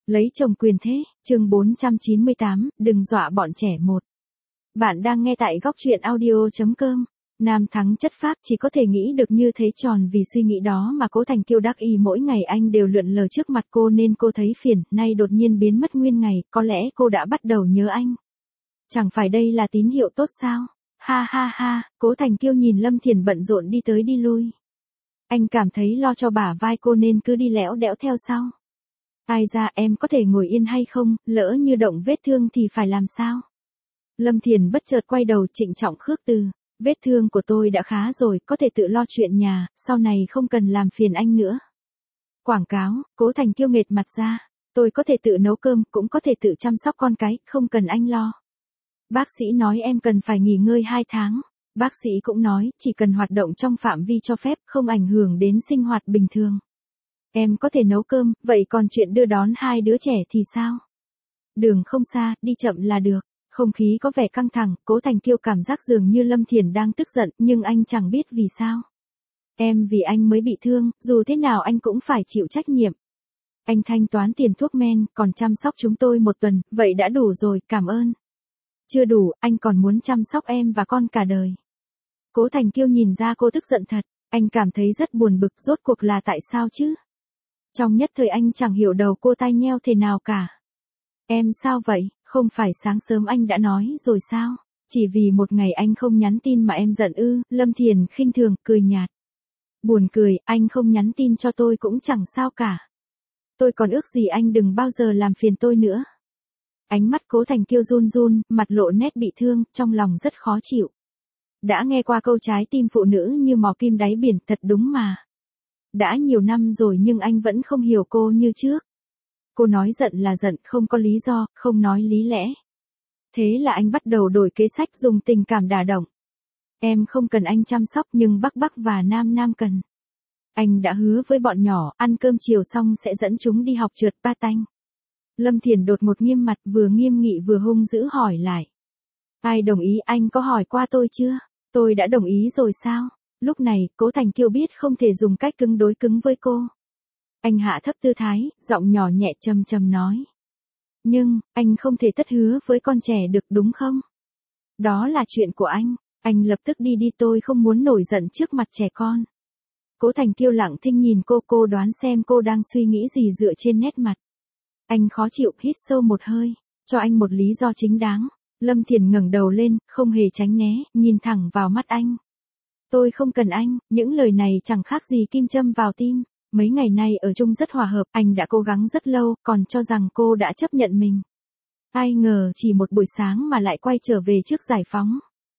Lấy chồng quyền thế, chương 498, đừng dọa bọn trẻ một. Bạn đang nghe tại góc truyện audio.com. Nam thắng chất phác chỉ có thể nghĩ được như thế tròn vì suy nghĩ đó mà Cố Thành Kiêu đắc ý mỗi ngày anh đều lượn lờ trước mặt cô nên cô thấy phiền, nay đột nhiên biến mất nguyên ngày, có lẽ cô đã bắt đầu nhớ anh. Chẳng phải đây là tín hiệu tốt sao? Ha ha ha, Cố Thành Kiêu nhìn Lâm Thiền bận rộn đi tới đi lui. Anh cảm thấy lo cho bả vai cô nên cứ đi lẽo đẽo theo sau. Ai ra em có thể ngồi yên hay không, lỡ như động vết thương thì phải làm sao? Lâm Thiền bất chợt quay đầu trịnh trọng khước từ. Vết thương của tôi đã khá rồi, có thể tự lo chuyện nhà, sau này không cần làm phiền anh nữa. Quảng cáo, Cố Thành Kiêu nghệt mặt ra. Tôi có thể tự nấu cơm, cũng có thể tự chăm sóc con cái, không cần anh lo. Bác sĩ nói em cần phải nghỉ ngơi 2 tháng. Bác sĩ cũng nói, chỉ cần hoạt động trong phạm vi cho phép, không ảnh hưởng đến sinh hoạt bình thường. Em có thể nấu cơm, vậy còn chuyện đưa đón 2 đứa trẻ thì sao? Đường không xa, đi chậm là được. Không khí có vẻ căng thẳng, Cố Thành Kiêu cảm giác dường như Lâm Thiền đang tức giận, nhưng anh chẳng biết vì sao. Em vì anh mới bị thương, dù thế nào anh cũng phải chịu trách nhiệm. Anh thanh toán tiền thuốc men, còn chăm sóc chúng tôi 1 tuần, vậy đã đủ rồi, cảm ơn. Chưa đủ, anh còn muốn chăm sóc em và con cả đời. Cố Thành Kiêu nhìn ra cô tức giận thật, anh cảm thấy rất buồn bực, rốt cuộc là tại sao chứ? Trong nhất thời anh chẳng hiểu đầu cô tai nheo thế nào cả. Em sao vậy, không phải sáng sớm anh đã nói rồi sao? Chỉ vì một ngày anh không nhắn tin mà em giận ư? Lâm Thiền khinh thường, cười nhạt. Buồn cười, anh không nhắn tin cho tôi cũng chẳng sao cả. Tôi còn ước gì anh đừng bao giờ làm phiền tôi nữa. Ánh mắt Cố Thành Kiêu run run, mặt lộ nét bị thương, trong lòng rất khó chịu. Đã nghe qua câu trái tim phụ nữ như mò kim đáy biển, thật đúng mà. Đã nhiều năm rồi nhưng anh vẫn không hiểu cô như trước. Cô nói giận là giận, không có lý do, không nói lý lẽ. Thế là anh bắt đầu đổi kế sách dùng tình cảm đả động. Em không cần anh chăm sóc nhưng Bắc Bắc và Nam Nam cần. Anh đã hứa với bọn nhỏ, ăn cơm chiều xong sẽ dẫn chúng đi học trượt patin. Lâm Thiền đột ngột nghiêm mặt, vừa nghiêm nghị vừa hung dữ hỏi lại. Ai đồng ý, anh có hỏi qua tôi chưa? Tôi đã đồng ý rồi sao? Lúc này, Cố Thành Kiêu biết không thể dùng cách cứng đối cứng với cô. Anh hạ thấp tư thái, giọng nhỏ nhẹ trầm trầm nói. Nhưng, anh không thể tất hứa với con trẻ được đúng không? Đó là chuyện của anh lập tức đi đi, tôi không muốn nổi giận trước mặt trẻ con. Cố Thành Kiêu lặng thinh nhìn cô đoán xem cô đang suy nghĩ gì dựa trên nét mặt. Anh khó chịu, hít sâu một hơi, cho anh một lý do chính đáng. Lâm Thiền ngẩng đầu lên, không hề tránh né, nhìn thẳng vào mắt anh. Tôi không cần anh, những lời này chẳng khác gì kim châm vào tim. Mấy ngày nay ở chung rất hòa hợp, anh đã cố gắng rất lâu, còn cho rằng cô đã chấp nhận mình. Ai ngờ chỉ một buổi sáng mà lại quay trở về trước giải phóng.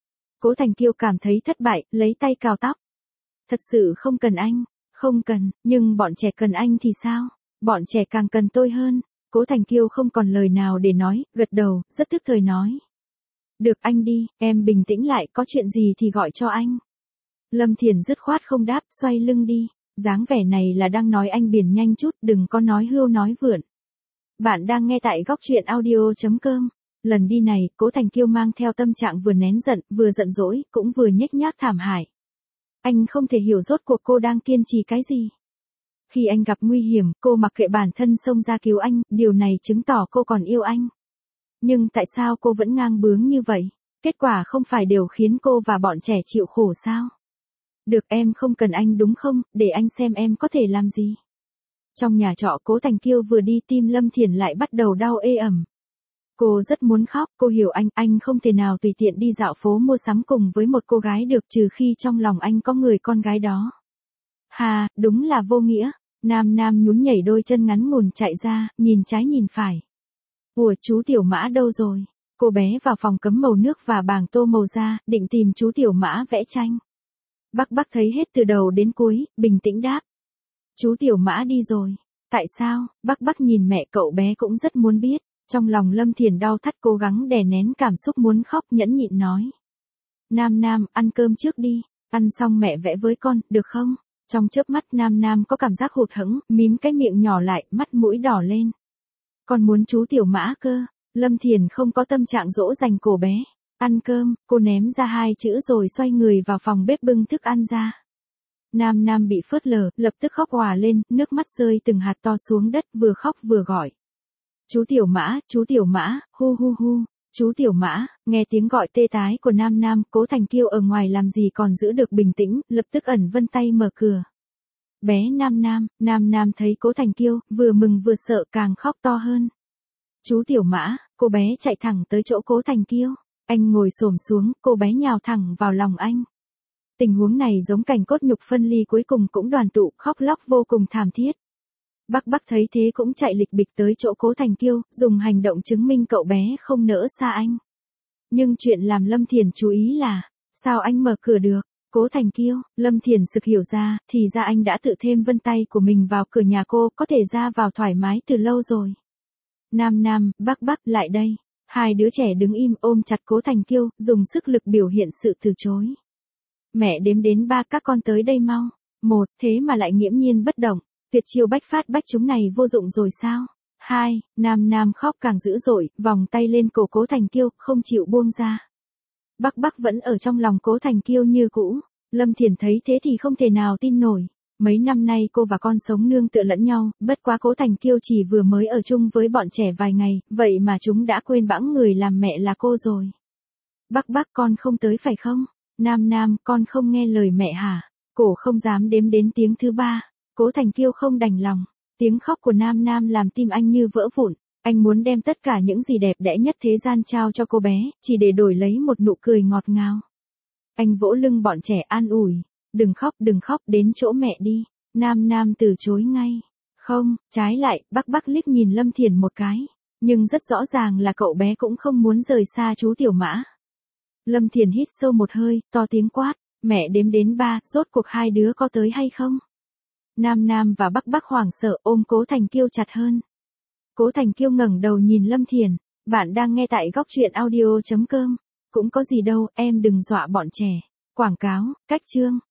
Cố Thành Kiêu cảm thấy thất bại, lấy tay cào tóc. Thật sự không cần anh, không cần, nhưng bọn trẻ cần anh thì sao? Bọn trẻ càng cần tôi hơn. Cố Thành Kiêu không còn lời nào để nói, gật đầu, rất tức thời nói. Được anh đi, em bình tĩnh lại, có chuyện gì thì gọi cho anh. Lâm Thiền dứt khoát không đáp, xoay lưng đi. Dáng vẻ này là đang nói anh biển nhanh chút, đừng có nói hưu nói vượn. Bạn đang nghe tại góc truyện audio.com. Lần đi này, Cố Thành Kiêu mang theo tâm trạng vừa nén giận, vừa giận dỗi, cũng vừa nhếch nhác thảm hại. Anh không thể hiểu rốt cuộc cô đang kiên trì cái gì. Khi anh gặp nguy hiểm, cô mặc kệ bản thân xông ra cứu anh, điều này chứng tỏ cô còn yêu anh. Nhưng tại sao cô vẫn ngang bướng như vậy? Kết quả không phải đều khiến cô và bọn trẻ chịu khổ sao? Được, em không cần anh đúng không, để anh xem em có thể làm gì. Trong nhà trọ, Cố Thành Kiêu vừa đi tim Lâm Thiền lại bắt đầu đau ê ẩm. Cô rất muốn khóc, cô hiểu anh không thể nào tùy tiện đi dạo phố mua sắm cùng với một cô gái được trừ khi trong lòng anh có người con gái đó. Hà, đúng là vô nghĩa. Nam Nam nhún nhảy đôi chân ngắn ngủn chạy ra, nhìn trái nhìn phải. Ủa, chú Tiểu Mã đâu rồi? Cô bé vào phòng cấm màu nước và bảng tô màu ra, định tìm chú Tiểu Mã vẽ tranh. Bắc Bắc thấy hết từ đầu đến cuối, bình tĩnh đáp. Chú Tiểu Mã đi rồi. Tại sao? Bắc Bắc nhìn mẹ cậu bé cũng rất muốn biết. Trong lòng Lâm Thiền đau thắt, cố gắng đè nén cảm xúc muốn khóc, nhẫn nhịn nói. Nam Nam, ăn cơm trước đi. Ăn xong mẹ vẽ với con, được không? Trong chớp mắt Nam Nam có cảm giác hụt hẫng, mím cái miệng nhỏ lại, mắt mũi đỏ lên. Con muốn chú Tiểu Mã cơ. Lâm Thiền không có tâm trạng dỗ dành cô bé. Ăn cơm, cô ném ra 2 chữ rồi xoay người vào phòng bếp bưng thức ăn ra. Nam Nam bị phớt lờ, lập tức khóc òa lên, nước mắt rơi từng hạt to xuống đất, vừa khóc vừa gọi. Chú Tiểu Mã, hu hu hu, chú Tiểu Mã, nghe tiếng gọi tê tái của Nam Nam, Cố Thành Kiêu ở ngoài làm gì còn giữ được bình tĩnh, lập tức ẩn vân tay mở cửa. Bé Nam Nam thấy Cố Thành Kiêu, vừa mừng vừa sợ càng khóc to hơn. Chú Tiểu Mã, cô bé chạy thẳng tới chỗ Cố Thành Kiêu. Anh ngồi xổm xuống, cô bé nhào thẳng vào lòng anh. Tình huống này giống cảnh cốt nhục phân ly cuối cùng cũng đoàn tụ, khóc lóc vô cùng thảm thiết. Bắc thấy thế cũng chạy lịch bịch tới chỗ Cố Thành Kiêu, dùng hành động chứng minh cậu bé không nỡ xa anh. Nhưng chuyện làm Lâm Thiền chú ý là, sao anh mở cửa được? Cố Thành Kiêu, Lâm Thiền sực hiểu ra, thì ra anh đã tự thêm vân tay của mình vào cửa nhà cô, có thể ra vào thoải mái từ lâu rồi. Nam, Bắc, lại đây. Hai đứa trẻ đứng im ôm chặt Cố Thành Kiêu, dùng sức lực biểu hiện sự từ chối. Mẹ đếm đến 3, các con tới đây mau. 1, thế mà lại nghiễm nhiên bất động. Tuyệt chiêu bách phát bách chúng này vô dụng rồi sao? 2, Nam khóc càng dữ dội, vòng tay lên cổ Cố Thành Kiêu, không chịu buông ra. Bắc vẫn ở trong lòng Cố Thành Kiêu như cũ. Lâm Thiền thấy thế thì không thể nào tin nổi. Mấy năm nay cô và con sống nương tựa lẫn nhau, bất quá Cố Thành Kiêu chỉ vừa mới ở chung với bọn trẻ vài ngày, vậy mà chúng đã quên bẵng người làm mẹ là cô rồi. Bắc con không tới phải không? Nam con không nghe lời mẹ hả? Cổ không dám đếm đến tiếng thứ 3. Cố Thành Kiêu không đành lòng. Tiếng khóc của Nam làm tim anh như vỡ vụn. Anh muốn đem tất cả những gì đẹp đẽ nhất thế gian trao cho cô bé, chỉ để đổi lấy một nụ cười ngọt ngào. Anh vỗ lưng bọn trẻ an ủi. Đừng khóc, đến chỗ mẹ đi. Nam từ chối ngay. Không, trái lại, Bắc liếc nhìn Lâm Thiền một cái. Nhưng rất rõ ràng là cậu bé cũng không muốn rời xa chú Tiểu Mã. Lâm Thiền hít sâu một hơi, to tiếng quát. Mẹ đếm đến 3, rốt cuộc hai đứa có tới hay không? Nam và Bắc hoảng sợ ôm Cố Thành Kiêu chặt hơn. Cố Thành Kiêu ngẩng đầu nhìn Lâm Thiền. Bạn đang nghe tại góc truyện audio.com. Cũng có gì đâu, em đừng dọa bọn trẻ. Quảng cáo, cách chương.